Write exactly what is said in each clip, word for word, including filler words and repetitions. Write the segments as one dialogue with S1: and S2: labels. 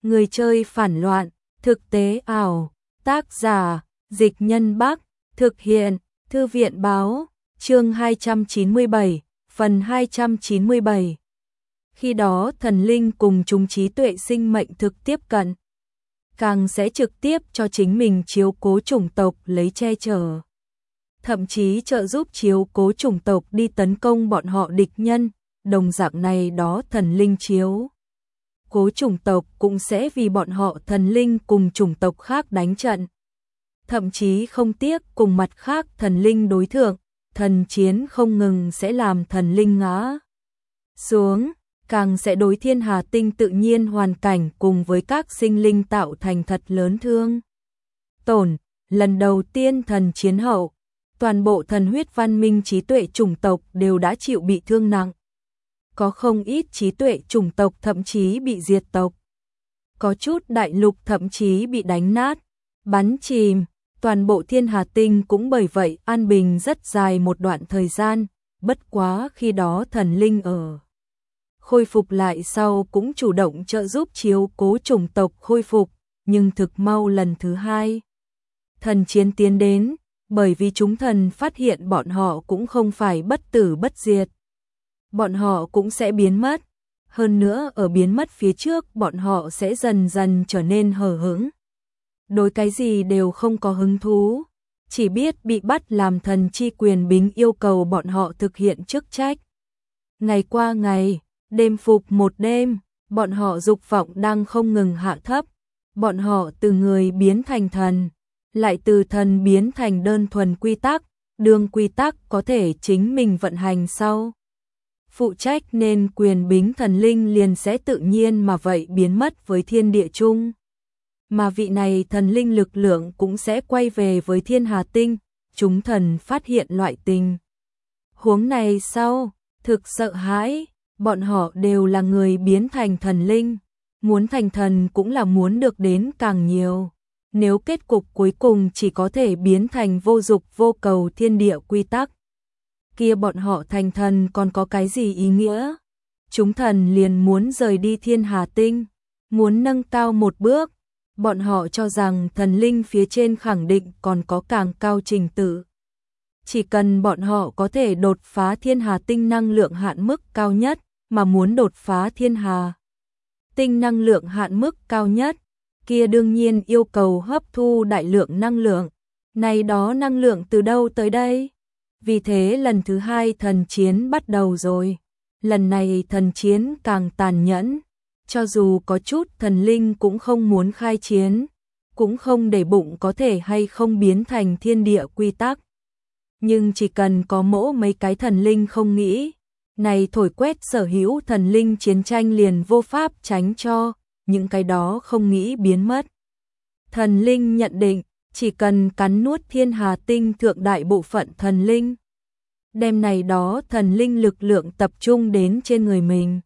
S1: Người chơi phản loạn, thực tế ảo, tác giả, Dịch Nhân Bắc, thực hiện, Thư viện Báo, chương hai trăm chín mươi bảy, phần hai trăm chín mươi bảy. Khi đó thần linh cùng chúng trí tuệ sinh mệnh thực tiếp cận, càng sẽ trực tiếp cho chính mình chiếu cố chủng tộc lấy che chở. Thậm chí trợ giúp chiếu cố chủng tộc đi tấn công bọn họ địch nhân, đồng dạng này đó thần linh chiếu cố chủng tộc cũng sẽ vì bọn họ thần linh cùng chủng tộc khác đánh trận. Thậm chí không tiếc cùng mặt khác thần linh đối thượng, thần chiến không ngừng sẽ làm thần linh ngã xuống, càng sẽ đối thiên hà tinh tự nhiên hoàn cảnh cùng với các sinh linh tạo thành thật lớn thương tổn. Lần đầu tiên thần chiến hậu, toàn bộ thần huyết văn minh trí tuệ chủng tộc đều đã chịu bị thương nặng. Có không ít trí tuệ chủng tộc thậm chí bị diệt tộc. Có chút đại lục thậm chí bị đánh nát, bắn chìm. Toàn bộ thiên hà tinh cũng bởi vậy an bình rất dài một đoạn thời gian. Bất quá khi đó thần linh ở khôi phục lại sau cũng chủ động trợ giúp chiếu cố chủng tộc khôi phục. Nhưng thực mau lần thứ hai, thần chiến tiến đến, bởi vì chúng thần phát hiện bọn họ cũng không phải bất tử bất diệt. Bọn họ cũng sẽ biến mất. Hơn nữa ở biến mất phía trước bọn họ sẽ dần dần trở nên hờ hững. Đối cái gì đều không có hứng thú. Chỉ biết bị bắt làm thần chi quyền bính yêu cầu bọn họ thực hiện chức trách. Ngày qua ngày, đêm phục một đêm, bọn họ dục vọng đang không ngừng hạ thấp. Bọn họ từ người biến thành thần, lại từ thần biến thành đơn thuần quy tắc. Đường quy tắc có thể chính mình vận hành sau. Phụ trách nên quyền bính thần linh liền sẽ tự nhiên mà vậy biến mất với thiên địa chung. Mà vị này thần linh lực lượng cũng sẽ quay về với thiên hà tinh. Chúng thần phát hiện loại tình huống này sau, thực sợ hãi. Bọn họ đều là người biến thành thần linh. Muốn thành thần cũng là muốn được đến càng nhiều. Nếu kết cục cuối cùng chỉ có thể biến thành vô dục vô cầu thiên địa quy tắc, kia bọn họ thành thần còn có cái gì ý nghĩa? Chúng thần liền muốn rời đi thiên hà tinh, muốn nâng cao một bước. Bọn họ cho rằng thần linh phía trên khẳng định còn có càng cao trình tự. Chỉ cần bọn họ có thể đột phá thiên hà tinh năng lượng hạn mức cao nhất, mà muốn đột phá thiên hà tinh năng lượng hạn mức cao nhất, kia đương nhiên yêu cầu hấp thu đại lượng năng lượng. Này đó năng lượng từ đâu tới đây? Vì thế lần thứ hai thần chiến bắt đầu rồi. Lần này thần chiến càng tàn nhẫn. Cho dù có chút thần linh cũng không muốn khai chiến, cũng không để bụng có thể hay không biến thành thiên địa quy tắc. Nhưng chỉ cần có mỗ mấy cái thần linh không nghĩ, này thổi quét sở hữu thần linh chiến tranh liền vô pháp tránh cho, những cái đó không nghĩ biến mất. Thần linh nhận định, chỉ cần cắn nuốt thiên hà tinh thượng đại bộ phận thần linh, đem này đó thần linh lực lượng tập trung đến trên người mình,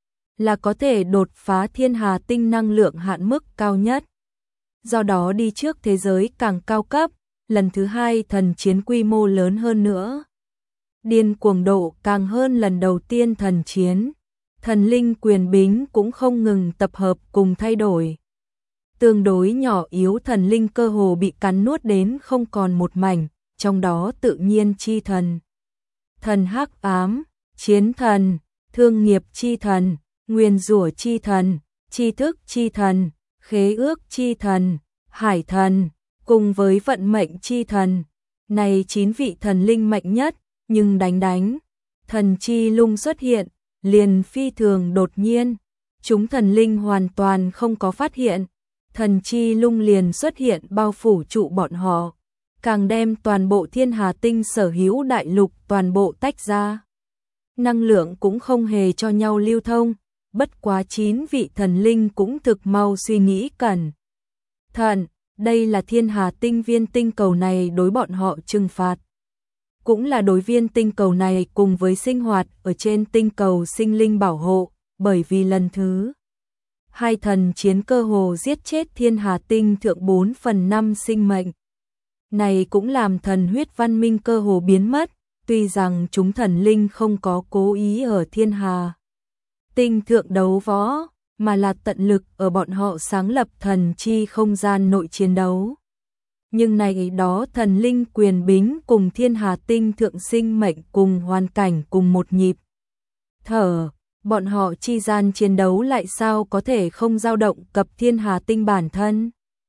S1: là có thể đột phá thiên hà tinh năng lượng hạn mức cao nhất. Do đó đi trước thế giới càng cao cấp, lần thứ hai thần chiến quy mô lớn hơn nữa. Điên cuồng độ càng hơn lần đầu tiên thần chiến. Thần linh quyền bính cũng không ngừng tập hợp cùng thay đổi. Tương đối nhỏ yếu thần linh cơ hồ bị cắn nuốt đến không còn một mảnh, trong đó tự nhiên chi thần, thần hắc ám, chiến thần, thương nghiệp chi thần, nguyên rủa chi thần, tri thức chi thần, khế ước chi thần, hải thần, cùng với vận mệnh chi thần. Này chín vị thần linh mạnh nhất, nhưng đánh đánh, thần chi lung xuất hiện, liền phi thường đột nhiên. Chúng thần linh hoàn toàn không có phát hiện, thần chi lung liền xuất hiện bao phủ trụ bọn họ, càng đem toàn bộ thiên hà tinh sở hữu đại lục toàn bộ tách ra. Năng lượng cũng không hề cho nhau lưu thông, bất quá chín vị thần linh cũng thực mau suy nghĩ cẩn thận, đây là thiên hà tinh viên tinh cầu này đối bọn họ trừng phạt. Cũng là đối viên tinh cầu này cùng với sinh hoạt ở trên tinh cầu sinh linh bảo hộ, bởi vì lần thứ hai thần chiến cơ hồ giết chết thiên hà tinh thượng bốn phần năm sinh mệnh. Này cũng làm thần huyết văn minh cơ hồ biến mất, tuy rằng chúng thần linh không có cố ý ở thiên hà tinh thượng đấu võ, mà là tận lực ở bọn họ sáng lập thần chi không gian nội chiến đấu. Nhưng này đó thần linh quyền bính cùng thiên hà tinh thượng sinh mệnh cùng hoàn cảnh cùng một nhịp thở, bọn họ chi gian chiến đấu lại sao có thể không dao động cập thiên hà tinh bản thân.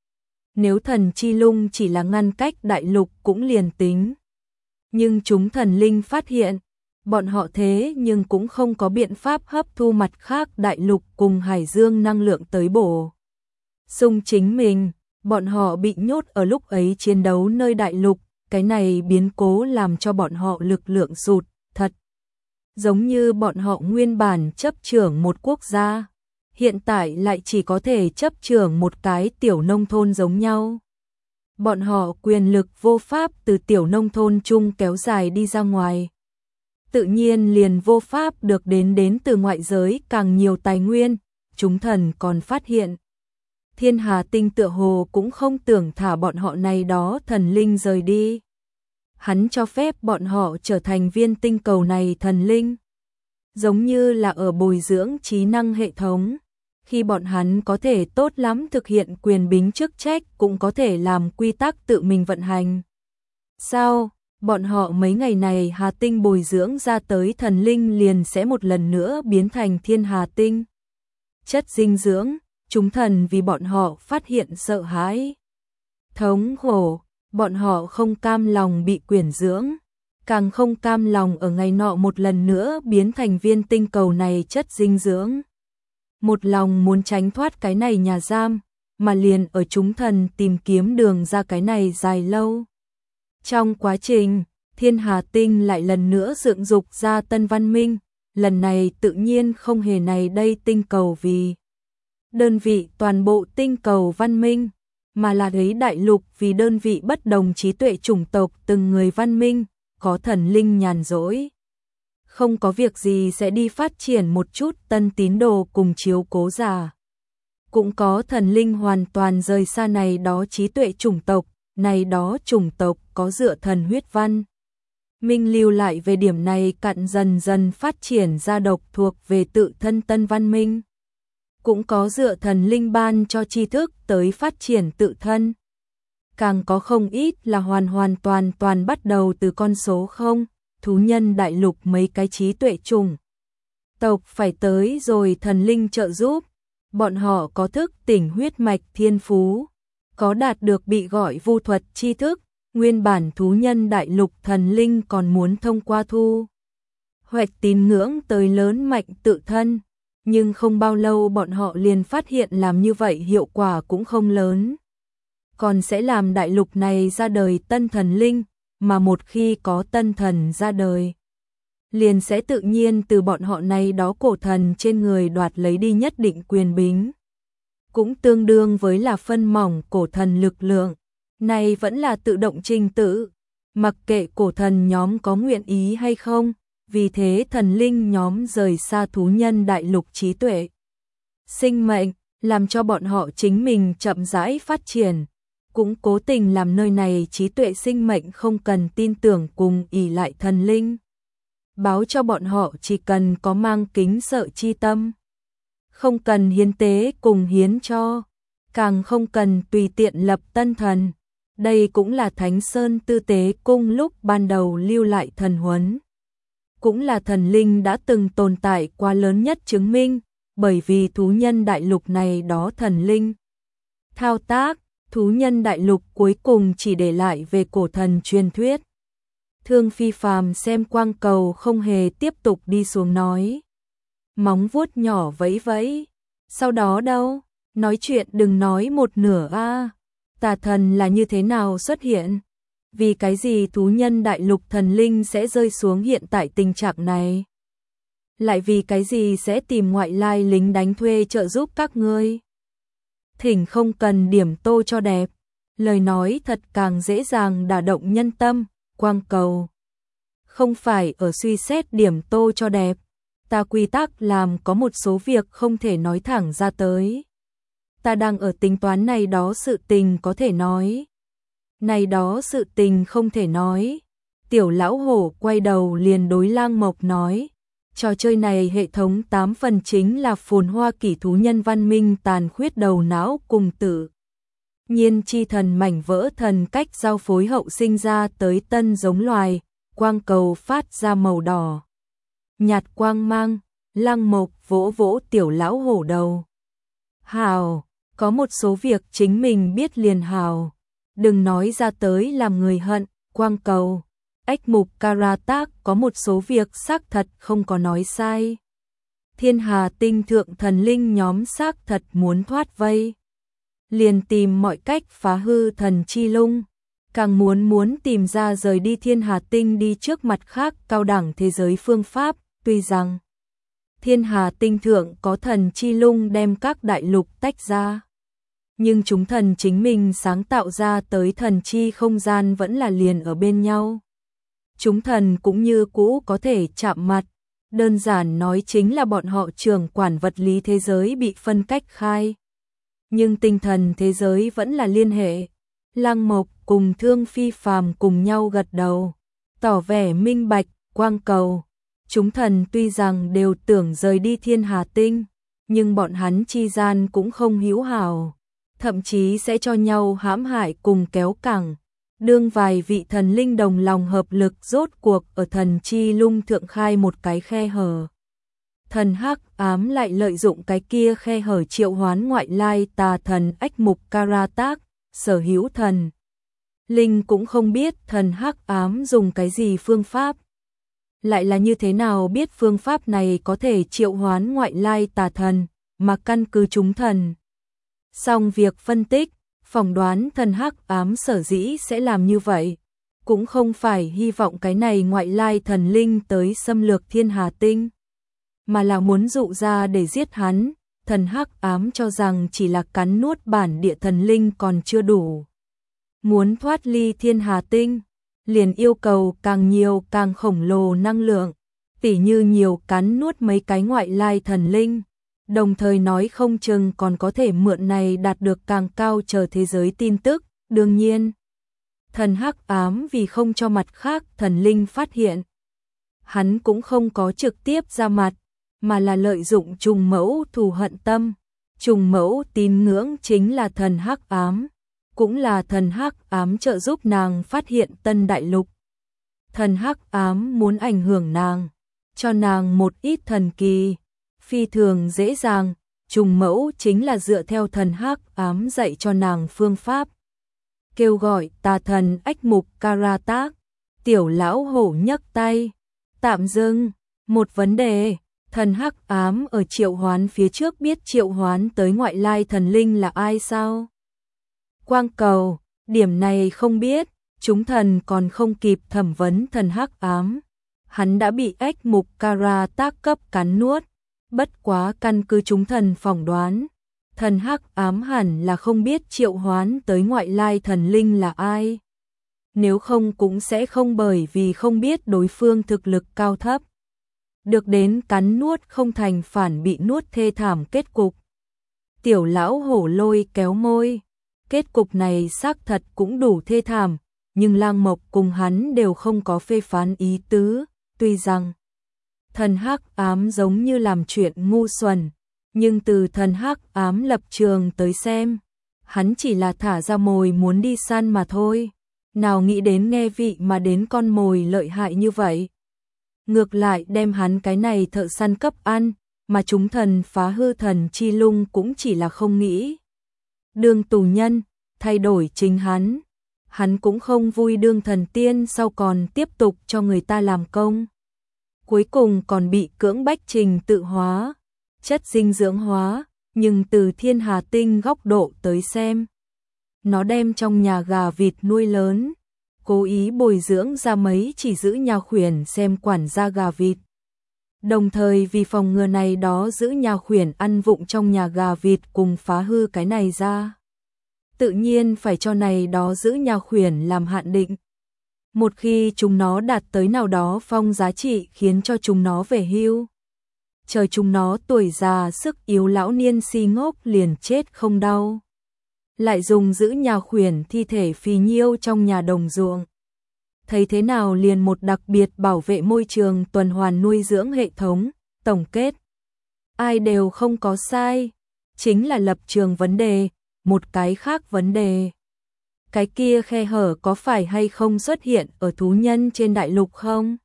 S1: Nếu thần chi lung chỉ là ngăn cách đại lục cũng liền tính. Nhưng chúng thần linh phát hiện, bọn họ thế nhưng cũng không có biện pháp hấp thu mặt khác đại lục cùng hải dương năng lượng tới bổ sung chính mình. Bọn họ bị nhốt ở lúc ấy chiến đấu nơi đại lục, cái này biến cố làm cho bọn họ lực lượng sụt, thật. Giống như bọn họ nguyên bản chấp trưởng một quốc gia, hiện tại lại chỉ có thể chấp trưởng một cái tiểu nông thôn giống nhau. Bọn họ quyền lực vô pháp từ tiểu nông thôn chung kéo dài đi ra ngoài. Tự nhiên liền vô pháp được đến đến từ ngoại giới càng nhiều tài nguyên, chúng thần còn phát hiện. Thiên hà tinh tựa hồ cũng không tưởng thả bọn họ này đó thần linh rời đi. Hắn cho phép bọn họ trở thành viên tinh cầu này thần linh. Giống như là ở bồi dưỡng trí năng hệ thống. Khi bọn hắn có thể tốt lắm thực hiện quyền bính chức trách cũng có thể làm quy tắc tự mình vận hành. Sao, bọn họ mấy ngày này hà tinh bồi dưỡng ra tới thần linh liền sẽ một lần nữa biến thành thiên hà tinh. Chất dinh dưỡng. Chúng thần vì bọn họ phát hiện sợ hãi, thống khổ, bọn họ không cam lòng bị quyển dưỡng, càng không cam lòng ở ngày nọ một lần nữa biến thành viên tinh cầu này chất dinh dưỡng. Một lòng muốn tránh thoát cái này nhà giam, mà liền ở chúng thần tìm kiếm đường ra cái này dài lâu. Trong quá trình, thiên hà tinh lại lần nữa dựng dục ra tân văn minh, lần này tự nhiên không hề này đây tinh cầu vì đơn vị toàn bộ tinh cầu văn minh, mà là lấy đại lục vì đơn vị bất đồng trí tuệ chủng tộc từng người văn minh, có thần linh nhàn rỗi. Không có việc gì sẽ đi phát triển một chút tân tín đồ cùng chiếu cố giả. Cũng có thần linh hoàn toàn rời xa này đó trí tuệ chủng tộc, này đó chủng tộc có dựa thần huyết văn. Minh lưu lại về điểm này cặn dần dần phát triển ra độc thuộc về tự thân tân văn minh. Cũng có dựa thần linh ban cho tri thức tới phát triển tự thân. Càng có không ít là hoàn hoàn toàn toàn bắt đầu từ con số không, thú nhân đại lục mấy cái trí tuệ chủng tộc phải tới rồi thần linh trợ giúp, bọn họ có thức tỉnh huyết mạch thiên phú, có đạt được bị gọi vu thuật tri thức, nguyên bản thú nhân đại lục thần linh còn muốn thông qua thu hoạch tín ngưỡng tới lớn mạnh tự thân. Nhưng không bao lâu bọn họ liền phát hiện làm như vậy hiệu quả cũng không lớn. Còn sẽ làm đại lục này ra đời tân thần linh, mà một khi có tân thần ra đời, liền sẽ tự nhiên từ bọn họ này đó cổ thần trên người đoạt lấy đi nhất định quyền bính. Cũng tương đương với là phân mỏng cổ thần lực lượng. Này vẫn là tự động trình tự, mặc kệ cổ thần nhóm có nguyện ý hay không. Vì thế thần linh nhóm rời xa thú nhân đại lục trí tuệ sinh mệnh, làm cho bọn họ chính mình chậm rãi phát triển, cũng cố tình làm nơi này trí tuệ sinh mệnh không cần tin tưởng cùng ỷ lại thần linh. Báo cho bọn họ chỉ cần có mang kính sợ chi tâm, không cần hiến tế cùng hiến cho, càng không cần tùy tiện lập tân thần. Đây cũng là Thánh Sơn Tư Tế Cung lúc ban đầu lưu lại thần huấn. Cũng là thần linh đã từng tồn tại qua lớn nhất chứng minh, bởi vì thú nhân đại lục này đó thần linh thao tác, thú nhân đại lục cuối cùng chỉ để lại về cổ thần truyền thuyết. Thương Phi Phàm xem quang cầu không hề tiếp tục đi xuống nói. Móng vuốt nhỏ vẫy vẫy, sau đó đâu, nói chuyện đừng nói một nửa a. Tà thần là như thế nào xuất hiện? Vì cái gì thú nhân đại lục thần linh sẽ rơi xuống hiện tại tình trạng này? Lại vì cái gì sẽ tìm ngoại lai lính đánh thuê trợ giúp các ngươi? Thỉnh không cần điểm tô cho đẹp, lời nói thật càng dễ dàng đả động nhân tâm, quang cầu. Không phải ở suy xét điểm tô cho đẹp, ta quy tắc làm có một số việc không thể nói thẳng ra tới. Ta đang ở tính toán này đó sự tình có thể nói. Này đó sự tình không thể nói. Tiểu lão hổ quay đầu liền đối Lang Mộc nói, Trò chơi này hệ thống tám phần chính là phồn hoa kỷ thú nhân văn minh tàn khuyết đầu não cùng tự nhiên chi thần mảnh vỡ thần cách giao phối hậu sinh ra tới tân giống loài, quang cầu phát ra màu đỏ. Nhạt quang mang, Lăng Mộc vỗ vỗ tiểu lão hổ đầu. Hào, có một số việc chính mình biết liền hào. Đừng nói ra tới làm người hận, quang cầu. Ếch mục Karatak có một số việc xác thật không có nói sai. Thiên Hà tinh thượng thần linh nhóm xác thật muốn thoát vây. Liền tìm mọi cách phá hư thần chi lung. Càng muốn muốn tìm ra rời đi Thiên Hà tinh đi trước mặt khác cao đẳng thế giới phương pháp. Tuy rằng Thiên Hà tinh thượng có thần chi lung đem các đại lục tách ra, nhưng chúng thần chính mình sáng tạo ra tới thần chi không gian vẫn là liền ở bên nhau. Chúng thần cũng như cũ có thể chạm mặt, đơn giản nói chính là bọn họ trưởng quản vật lý thế giới bị phân cách khai. Nhưng tinh thần thế giới vẫn là liên hệ. Lăng Mộc cùng Thương Phi Phàm cùng nhau gật đầu, tỏ vẻ minh bạch, quang cầu. Chúng thần tuy rằng đều tưởng rời đi Thiên Hà tinh, nhưng bọn hắn chi gian cũng không hữu hảo, thậm chí sẽ cho nhau hãm hại cùng kéo cẳng. Đương vài vị thần linh đồng lòng hợp lực rốt cuộc ở thần chi lung thượng khai một cái khe hở. Thần hắc ám lại lợi dụng cái kia khe hở triệu hoán ngoại lai tà thần ếch mục Karatak, sở hữu thần linh cũng không biết thần hắc ám dùng cái gì phương pháp. Lại là như thế nào biết phương pháp này có thể triệu hoán ngoại lai tà thần, mà căn cứ chúng thần. Xong việc phân tích, phỏng đoán thần hắc ám sở dĩ sẽ làm như vậy, cũng không phải hy vọng cái này ngoại lai thần linh tới xâm lược Thiên Hà tinh, mà là muốn dụ ra để giết hắn. Thần hắc ám cho rằng chỉ là cắn nuốt bản địa thần linh còn chưa đủ. Muốn thoát ly Thiên Hà tinh, liền yêu cầu càng nhiều càng khổng lồ năng lượng, tỉ như nhiều cắn nuốt mấy cái ngoại lai thần linh, đồng thời nói không chừng còn có thể mượn này đạt được càng cao chờ thế giới tin tức. Đương nhiên, thần hắc ám vì không cho mặt khác thần linh phát hiện, hắn cũng không có trực tiếp ra mặt, mà là lợi dụng trùng mẫu thù hận tâm. Trùng mẫu tín ngưỡng chính là thần hắc ám, cũng là thần hắc ám trợ giúp nàng phát hiện tân đại lục. Thần hắc ám muốn ảnh hưởng nàng, cho nàng một ít thần kỳ, phi thường dễ dàng. Trùng mẫu chính là dựa theo thần hắc ám dạy cho nàng phương pháp. Kêu gọi tà thần ếch mục Karatak. Tiểu lão hổ nhấc tay, tạm dừng. Một vấn đề, thần hắc ám ở triệu hoán phía trước biết triệu hoán tới ngoại lai thần linh là ai sao? Quang cầu, điểm này không biết. Chúng thần còn không kịp thẩm vấn thần hắc ám, hắn đã bị ếch mục Karatak cấp cắn nuốt. Bất quá căn cứ chúng thần phỏng đoán, thần hắc ám hẳn là không biết triệu hoán tới ngoại lai thần linh là ai. Nếu không cũng sẽ không bởi vì không biết đối phương thực lực cao thấp, được đến cắn nuốt không thành phản bị nuốt thê thảm kết cục. Tiểu lão hổ lôi kéo môi, kết cục này xác thật cũng đủ thê thảm, nhưng Lang Mộc cùng hắn đều không có phê phán ý tứ. Tuy rằng thần hắc ám giống như làm chuyện ngu xuẩn, nhưng từ thần hắc ám lập trường tới xem, hắn chỉ là thả ra mồi muốn đi săn mà thôi. Nào nghĩ đến nghe vị mà đến con mồi lợi hại như vậy. Ngược lại đem hắn cái này thợ săn cấp ăn, mà chúng thần phá hư thần chi lung cũng chỉ là không nghĩ đương tù nhân, thay đổi chính hắn. Hắn cũng không vui đương thần tiên sau còn tiếp tục cho người ta làm công. Cuối cùng còn bị cưỡng bách trình tự hóa, chất dinh dưỡng hóa, nhưng từ Thiên Hà tinh góc độ tới xem, nó đem trong nhà gà vịt nuôi lớn, cố ý bồi dưỡng ra mấy chỉ giữ nhà khuyển xem quản gia gà vịt. Đồng thời vì phòng ngừa này đó giữ nhà khuyển ăn vụng trong nhà gà vịt cùng phá hư cái này ra, tự nhiên phải cho này đó giữ nhà khuyển làm hạn định. Một khi chúng nó đạt tới nào đó phong giá trị khiến cho chúng nó về hưu, chờ chúng nó tuổi già sức yếu lão niên si ngốc liền chết không đau. Lại dùng giữ nhà khuyển thi thể phì nhiêu trong nhà đồng ruộng. thấy thế nào liền một đặc biệt bảo vệ môi trường tuần hoàn nuôi dưỡng hệ thống, tổng kết. Ai đều không có sai, chính là lập trường vấn đề, một cái khác vấn đề. Cái kia khe hở có phải hay không xuất hiện ở thú nhân trên đại lục không?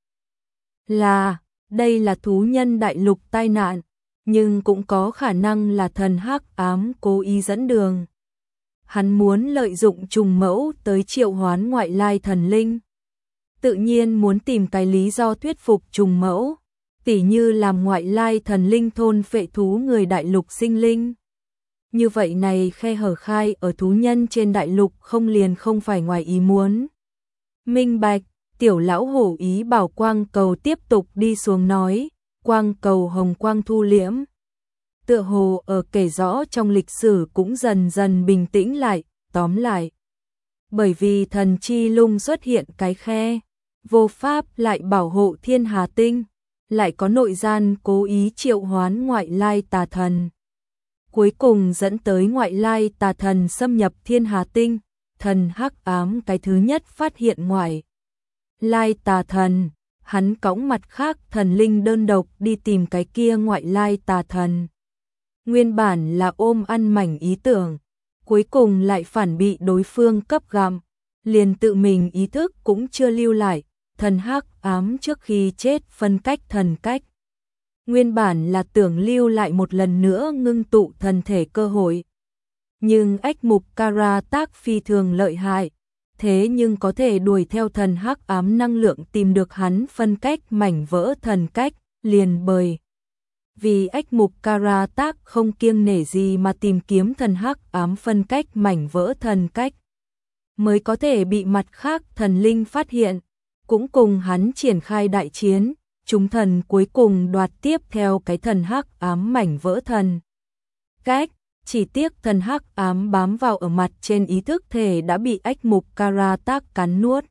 S1: Là, đây là thú nhân đại lục tai nạn, nhưng cũng có khả năng là thần hắc ám cố ý dẫn đường. Hắn muốn lợi dụng trùng mẫu tới triệu hoán ngoại lai thần linh. Tự nhiên muốn tìm cái lý do thuyết phục trùng mẫu, tỉ như làm ngoại lai thần linh thôn phệ thú người đại lục sinh linh. Như vậy này khe hở khai ở thú nhân trên đại lục không liền không phải ngoài ý muốn. Minh bạch, tiểu lão hổ ý bảo quang cầu tiếp tục đi xuống nói, quang cầu hồng quang thu liễm. Tựa hồ ở kể rõ trong lịch sử cũng dần dần bình tĩnh lại, tóm lại. Bởi vì thần chi lung xuất hiện cái khe, vô pháp lại bảo hộ thiên hà tinh, lại có nội gian cố ý triệu hoán ngoại lai tà thần. Cuối cùng dẫn tới ngoại lai tà thần xâm nhập thiên hà tinh, thần hắc ám cái thứ nhất phát hiện ngoại lai tà thần, hắn cõng mặt khác thần linh đơn độc đi tìm cái kia ngoại lai tà thần. Nguyên bản là ôm ăn mảnh ý tưởng, cuối cùng lại phản bị đối phương cấp gặm, liền tự mình ý thức cũng chưa lưu lại, thần hắc ám trước khi chết phân cách thần cách. Nguyên bản là tưởng lưu lại một lần nữa ngưng tụ thần thể cơ hội. Nhưng ách mục Kara tác phi thường lợi hại, thế nhưng có thể đuổi theo thần hắc ám năng lượng tìm được hắn phân cách mảnh vỡ thần cách, liền bởi. Vì ách mục Kara tác không kiêng nể gì mà tìm kiếm thần hắc ám phân cách mảnh vỡ thần cách, mới có thể bị mặt khác thần linh phát hiện, cũng cùng hắn triển khai đại chiến. Chúng thần cuối cùng đoạt tiếp theo cái thần hắc ám mảnh vỡ thần cách, chỉ tiếc thần hắc ám bám vào ở mặt trên ý thức thể đã bị ách mục Kara tác cắn nuốt.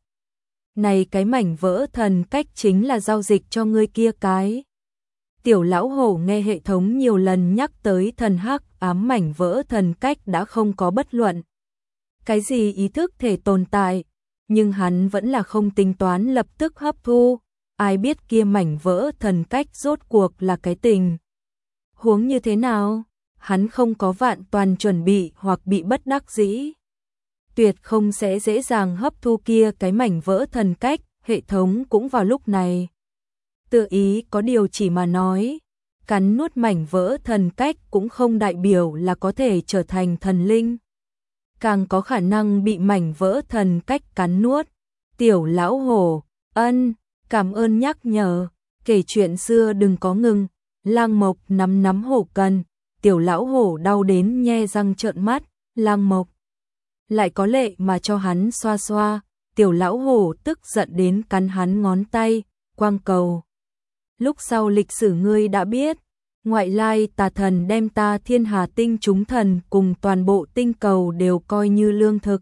S1: Này cái mảnh vỡ thần cách chính là giao dịch cho ngươi kia cái. Tiểu lão hổ nghe hệ thống nhiều lần nhắc tới thần hắc ám mảnh vỡ thần cách đã không có bất luận cái gì ý thức thể tồn tại, nhưng hắn vẫn là không tính toán lập tức hấp thu. Ai biết kia mảnh vỡ thần cách rốt cuộc là cái tình huống như thế nào, hắn không có vạn toàn chuẩn bị hoặc bị bất đắc dĩ, tuyệt không sẽ dễ dàng hấp thu kia cái mảnh vỡ thần cách. Hệ thống cũng vào lúc này tự ý có điều chỉ mà nói, cắn nuốt mảnh vỡ thần cách cũng không đại biểu là có thể trở thành thần linh, càng có khả năng bị mảnh vỡ thần cách cắn nuốt. Tiểu lão hổ, ân, cảm ơn nhắc nhở, kể chuyện xưa đừng có ngừng. Lang Mộc nắm nắm hổ cần, tiểu lão hổ đau đến nhe răng trợn mắt. Lang Mộc lại có lệ mà cho hắn xoa xoa, tiểu lão hổ tức giận đến cắn hắn ngón tay. Quang cầu, lúc sau lịch sử ngươi đã biết, ngoại lai tà thần đem ta thiên hà tinh chúng thần cùng toàn bộ tinh cầu đều coi như lương thực.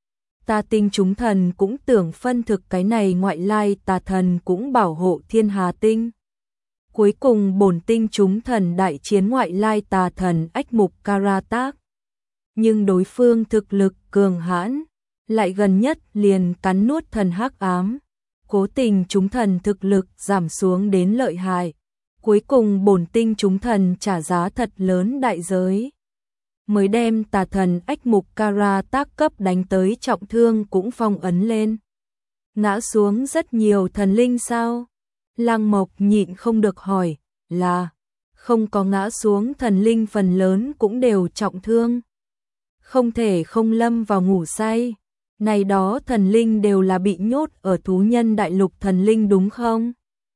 S1: Ta tinh chúng thần cũng tưởng phân thực cái này ngoại lai tà thần cũng bảo hộ thiên hà tinh. Cuối cùng bổn tinh chúng thần đại chiến ngoại lai tà thần ách mục Kara tác. Nhưng đối phương thực lực cường hãn, lại gần nhất liền cắn nuốt thần hắc ám. Cố tình chúng thần thực lực giảm xuống đến lợi hại. Cuối cùng bổn tinh chúng thần trả giá thật lớn đại giới, mới đem tà thần ách mục Kara tác cấp đánh tới trọng thương cũng phong ấn lên. Ngã xuống rất nhiều thần linh sao? Lang Mộc nhịn không được hỏi, là không có ngã xuống thần linh phần lớn cũng đều trọng thương. Không thể không lâm vào ngủ say. Này đó thần linh đều là bị nhốt ở thú nhân đại lục thần linh đúng không?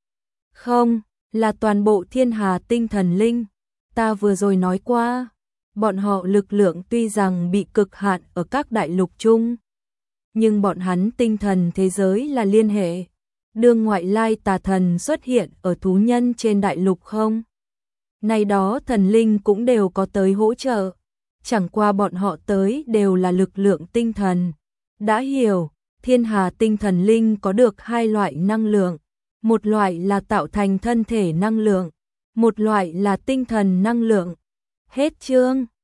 S1: Không, là toàn bộ thiên hà tinh thần linh. Ta vừa rồi nói qua, bọn họ lực lượng tuy rằng bị cực hạn ở các đại lục chung, nhưng bọn hắn tinh thần thế giới là liên hệ. Đương ngoại lai tà thần xuất hiện ở thú nhân trên đại lục không? Này đó thần linh cũng đều có tới hỗ trợ, chẳng qua bọn họ tới đều là lực lượng tinh thần. Đã hiểu, thiên hà tinh thần linh có được hai loại năng lượng, một loại là tạo thành thân thể năng lượng, một loại là tinh thần năng lượng. Hết chương.